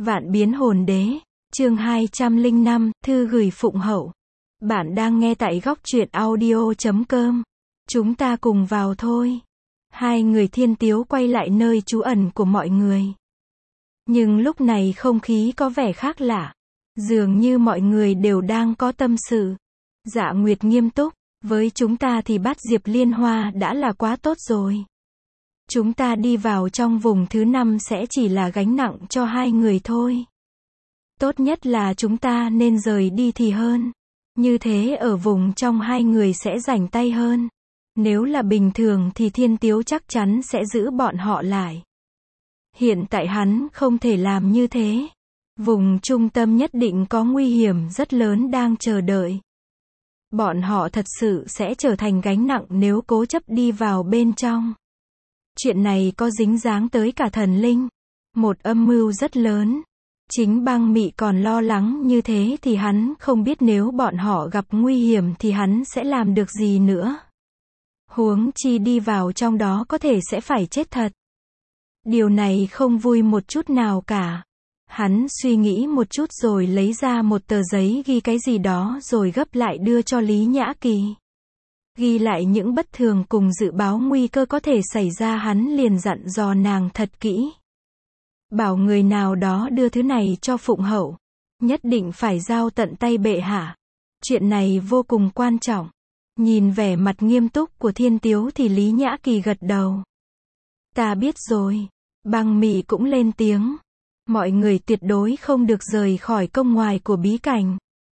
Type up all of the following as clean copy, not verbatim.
Vạn biến hồn đế, chương 205, thư gửi Phụng Hậu. Bạn đang nghe tại góc truyện audio.com. Chúng ta cùng vào thôi. Hai người Thiên Tiếu quay lại nơi trú ẩn của mọi người. Nhưng lúc này không khí có vẻ khác lạ. Dường như mọi người đều đang có tâm sự. Dạ Nguyệt nghiêm túc, với chúng ta thì bát diệp liên hoa đã là quá tốt rồi. Chúng ta đi vào trong vùng thứ 5 sẽ chỉ là gánh nặng cho hai người thôi. Tốt nhất là chúng ta nên rời đi thì hơn. Như thế ở vùng trong hai người sẽ rảnh tay hơn. Nếu là bình thường thì Thiên Tiếu chắc chắn sẽ giữ bọn họ lại. Hiện tại hắn không thể làm như thế. Vùng trung tâm nhất định có nguy hiểm rất lớn đang chờ đợi. Bọn họ thật sự sẽ trở thành gánh nặng nếu cố chấp đi vào bên trong. Chuyện này có dính dáng tới cả thần linh. Một âm mưu rất lớn. Chính Băng Mị còn lo lắng như thế thì hắn không biết nếu bọn họ gặp nguy hiểm thì hắn sẽ làm được gì nữa. Huống chi đi vào trong đó có thể sẽ phải chết thật. Điều này không vui một chút nào cả. Hắn suy nghĩ một chút rồi lấy ra một tờ giấy ghi cái gì đó rồi gấp lại đưa cho Lý Nhã Kỳ. Ghi lại những bất thường cùng dự báo nguy cơ có thể xảy ra, hắn liền dặn dò nàng thật kỹ. Bảo người nào đó đưa thứ này cho Phụng Hậu. Nhất định phải giao tận tay bệ hạ. Chuyện này vô cùng quan trọng. Nhìn vẻ mặt nghiêm túc của Thiên Tiếu thì Lý Nhã Kỳ gật đầu. Ta biết rồi. Băng Mị cũng lên tiếng. Mọi người tuyệt đối không được rời khỏi công ngoài của bí cảnh.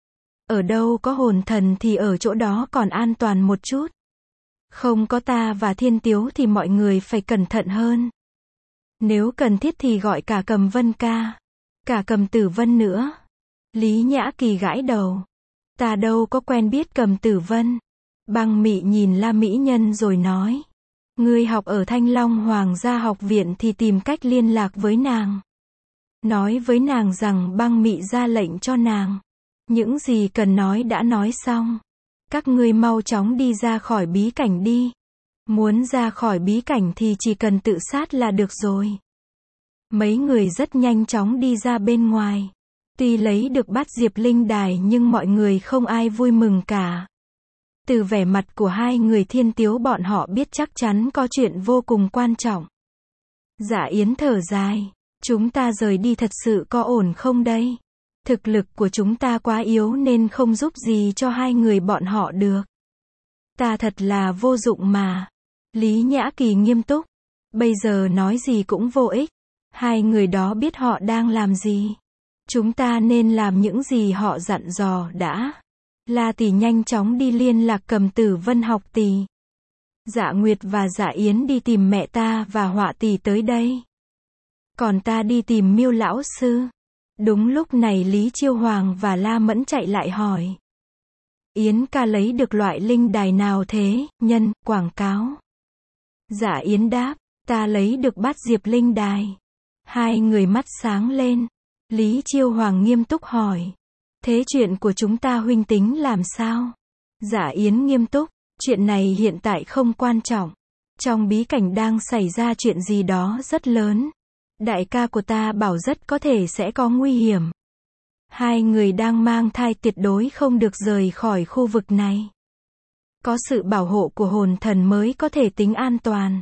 Ở đâu có hồn thần thì ở chỗ đó còn an toàn một chút. Không có ta và Thiên Tiếu thì mọi người phải cẩn thận hơn. Nếu cần thiết thì gọi cả Cầm Vân ca. Cả Cầm Tử Vân nữa. Lý Nhã Kỳ gãi đầu. Ta đâu có quen biết Cầm Tử Vân. Băng Mị nhìn La Mỹ Nhân rồi nói. Ngươi học ở Thanh Long Hoàng gia học viện thì tìm cách liên lạc với nàng. Nói với nàng rằng Băng Mị ra lệnh cho nàng. Những gì cần nói đã nói xong. Các ngươi mau chóng đi ra khỏi bí cảnh đi. Muốn ra khỏi bí cảnh thì chỉ cần tự sát là được rồi. Mấy người rất nhanh chóng đi ra bên ngoài. Tuy lấy được bát diệp linh đài nhưng mọi người không ai vui mừng cả. Từ vẻ mặt của hai người Thiên Tiếu bọn họ biết chắc chắn có chuyện vô cùng quan trọng. Dạ Yến thở dài. Chúng ta rời đi thật sự có ổn không đây? Thực lực của chúng ta quá yếu nên không giúp gì cho hai người bọn họ được. Ta thật là vô dụng mà. Lý Nhã Kỳ nghiêm túc. Bây giờ nói gì cũng vô ích. Hai người đó biết họ đang làm gì. Chúng ta nên làm những gì họ dặn dò đã. La tỷ nhanh chóng đi liên lạc Cầm Tử Vân học tỷ. Dạ Nguyệt và Dạ Yến đi tìm mẹ ta và Họa tỷ tới đây. Còn ta đi tìm Miêu lão sư. Đúng lúc này Lý Chiêu Hoàng và La Mẫn chạy lại hỏi. Yến ca lấy được loại linh đài nào thế, nhân, quảng cáo. Dạ Yến đáp, ta lấy được bát diệp linh đài. Hai người mắt sáng lên. Lý Chiêu Hoàng nghiêm túc hỏi. Thế chuyện của chúng ta huynh tính làm sao? Dạ Yến nghiêm túc, chuyện này hiện tại không quan trọng. Trong bí cảnh đang xảy ra chuyện gì đó rất lớn. Đại ca của ta bảo rất có thể sẽ có nguy hiểm. Hai người đang mang thai tuyệt đối không được rời khỏi khu vực này. Có sự bảo hộ của hồn thần mới có thể tính an toàn.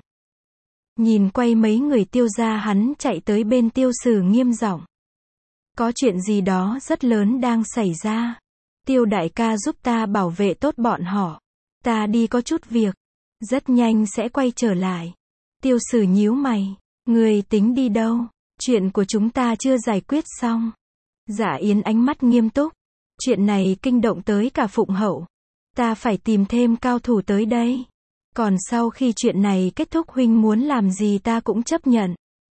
Nhìn quay mấy người Tiêu gia, hắn chạy tới bên Tiêu Sử nghiêm giọng. Có chuyện gì đó rất lớn đang xảy ra. Tiêu đại ca giúp ta bảo vệ tốt bọn họ. Ta đi có chút việc. Rất nhanh sẽ quay trở lại. Tiêu Sử nhíu mày. Người tính đi đâu? Chuyện của chúng ta chưa giải quyết xong. Dạ Yến ánh mắt nghiêm túc. Chuyện này kinh động tới cả Phụng Hậu. Ta phải tìm thêm cao thủ tới đây. Còn sau khi chuyện này kết thúc huynh muốn làm gì ta cũng chấp nhận.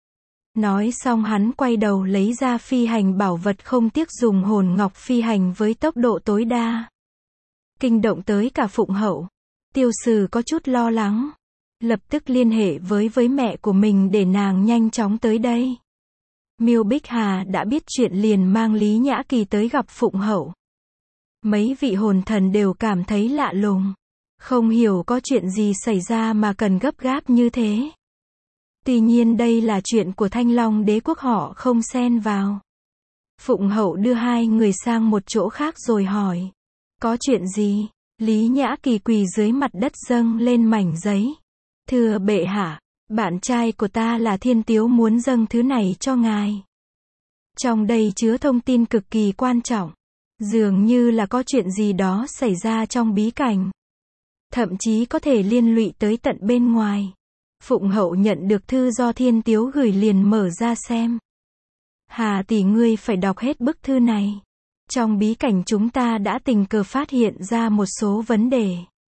Nói xong hắn quay đầu lấy ra phi hành bảo vật, không tiếc dùng hồn ngọc phi hành với tốc độ tối đa. Kinh động tới cả Phụng Hậu. Tiêu Sử có chút lo lắng. Lập tức liên hệ với mẹ của mình để nàng nhanh chóng tới đây. Miêu Bích Hà đã biết chuyện liền mang Lý Nhã Kỳ tới gặp Phụng Hậu. Mấy vị hồn thần đều cảm thấy lạ lùng. Không hiểu có chuyện gì xảy ra mà cần gấp gáp như thế. Tuy nhiên đây là chuyện của Thanh Long đế quốc, họ không xen vào. Phụng Hậu đưa hai người sang một chỗ khác rồi hỏi. Có chuyện gì? Lý Nhã Kỳ quỳ dưới mặt đất dâng lên mảnh giấy. Thưa bệ hạ, bạn trai của ta là Thiên Tiếu muốn dâng thứ này cho ngài. Trong đây chứa thông tin cực kỳ quan trọng. Dường như là có chuyện gì đó xảy ra trong bí cảnh. Thậm chí có thể liên lụy tới tận bên ngoài. Phụng Hậu nhận được thư do Thiên Tiếu gửi liền mở ra xem. Hà tỷ ngươi phải đọc hết bức thư này. Trong bí cảnh chúng ta đã tình cờ phát hiện ra một số vấn đề.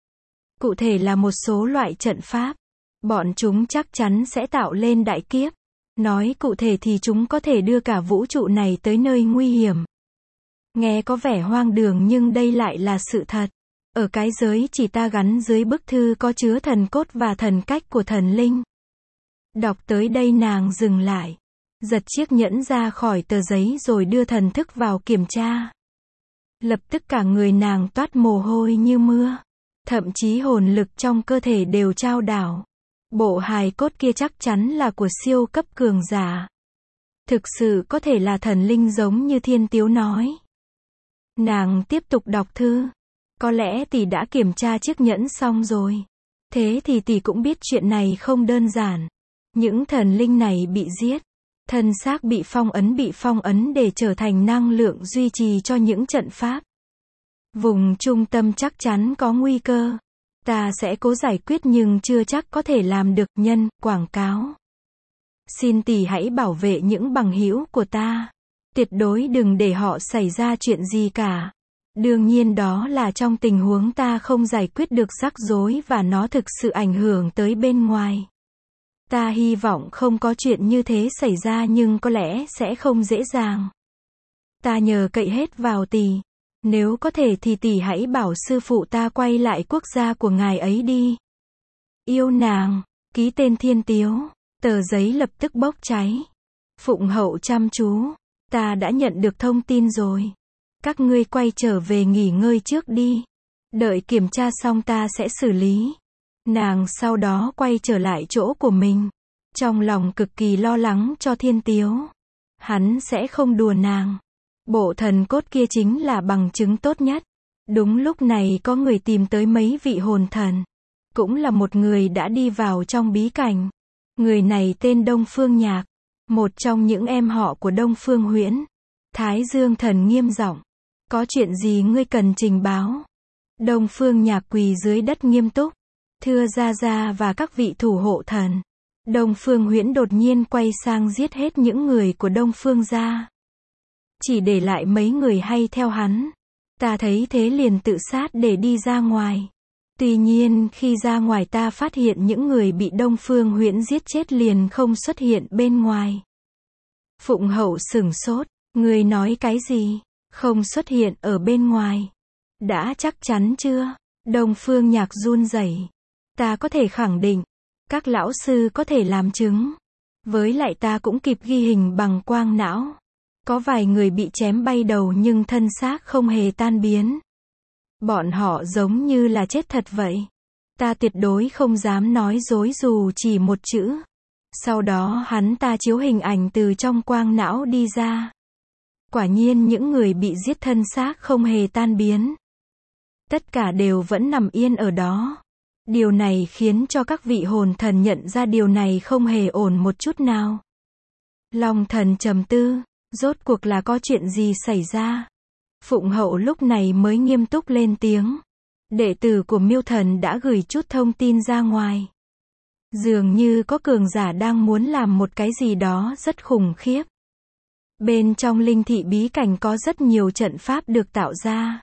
Cụ thể là một số loại trận pháp. Bọn chúng chắc chắn sẽ tạo lên đại kiếp. Nói cụ thể thì chúng có thể đưa cả vũ trụ này tới nơi nguy hiểm. Nghe có vẻ hoang đường nhưng đây lại là sự thật. Ở cái giới chỉ ta gắn dưới bức thư có chứa thần cốt và thần cách của thần linh. Đọc tới đây nàng dừng lại. Giật chiếc nhẫn ra khỏi tờ giấy rồi đưa thần thức vào kiểm tra. Lập tức cả người nàng toát mồ hôi như mưa. Thậm chí hồn lực trong cơ thể đều chao đảo. Bộ hài cốt kia chắc chắn là của siêu cấp cường giả. Thực sự có thể là thần linh giống như Thiên Tiếu nói. Nàng tiếp tục đọc thư. Có lẽ tỷ đã kiểm tra chiếc nhẫn xong rồi. Thế thì tỷ cũng biết chuyện này không đơn giản. Những thần linh này bị giết. Thân xác bị phong ấn để trở thành năng lượng duy trì cho những trận pháp. Vùng trung tâm chắc chắn có nguy cơ. Ta sẽ cố giải quyết nhưng chưa chắc có thể làm được. Nhân, quảng cáo. Xin tỷ hãy bảo vệ những bằng hữu của ta. Tuyệt đối đừng để họ xảy ra chuyện gì cả. Đương nhiên đó là trong tình huống ta không giải quyết được rắc rối và nó thực sự ảnh hưởng tới bên ngoài. Ta hy vọng không có chuyện như thế xảy ra nhưng có lẽ sẽ không dễ dàng. Ta nhờ cậy hết vào tỷ. Nếu có thể thì tỷ hãy bảo sư phụ ta quay lại quốc gia của ngài ấy đi. Yêu nàng, ký tên Thiên Tiếu. Tờ giấy lập tức bốc cháy. Phụng Hậu chăm chú. Ta đã nhận được thông tin rồi. Các ngươi quay trở về nghỉ ngơi trước đi. Đợi kiểm tra xong ta sẽ xử lý. Nàng sau đó quay trở lại chỗ của mình. Trong lòng cực kỳ lo lắng cho Thiên Tiếu. Hắn sẽ không đùa nàng. Bộ thần cốt kia chính là bằng chứng tốt nhất. Đúng lúc này có người tìm tới mấy vị hồn thần. Cũng là một người đã đi vào trong bí cảnh. Người này tên Đông Phương Nhạc. Một trong những em họ của Đông Phương Huyễn. Thái Dương thần nghiêm giọng. Có chuyện gì ngươi cần trình báo? Đông Phương Nhạc quỳ dưới đất nghiêm túc. Thưa gia gia và các vị thủ hộ thần. Đông Phương Huyễn đột nhiên quay sang giết hết những người của Đông Phương gia. Chỉ để lại mấy người hay theo hắn. Ta thấy thế liền tự sát để đi ra ngoài. Tuy nhiên khi ra ngoài ta phát hiện những người bị Đông Phương Huyễn giết chết liền không xuất hiện bên ngoài. Phụng Hậu sửng sốt. Ngươi nói cái gì? Không xuất hiện ở bên ngoài. Đã chắc chắn chưa? Đông Phương Nhạc run rẩy. Ta có thể khẳng định. Các lão sư có thể làm chứng. Với lại ta cũng kịp ghi hình bằng quang não. Có vài người bị chém bay đầu nhưng thân xác không hề tan biến. Bọn họ giống như là chết thật vậy. Ta tuyệt đối không dám nói dối dù chỉ một chữ. Sau đó hắn ta chiếu hình ảnh từ trong quang não đi ra. Quả nhiên những người bị giết thân xác không hề tan biến. Tất cả đều vẫn nằm yên ở đó. Điều này khiến cho các vị hồn thần nhận ra điều này không hề ổn một chút nào. Long thần trầm tư, rốt cuộc là có chuyện gì xảy ra? Phụng Hậu lúc này mới nghiêm túc lên tiếng. Đệ tử của Miêu Thần đã gửi chút thông tin ra ngoài. Dường như có cường giả đang muốn làm một cái gì đó rất khủng khiếp. Bên trong linh thị bí cảnh có rất nhiều trận pháp được tạo ra.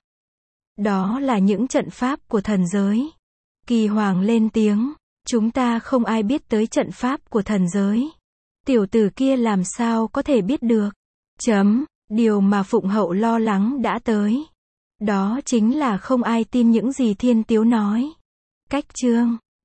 Đó là những trận pháp của thần giới. Kỳ Hoàng lên tiếng. Chúng ta không ai biết tới trận pháp của thần giới. Tiểu tử kia làm sao có thể biết được. Điều mà Phụng Hậu lo lắng đã tới. Đó chính là không ai tin những gì Thiên Tiếu nói. Cách chương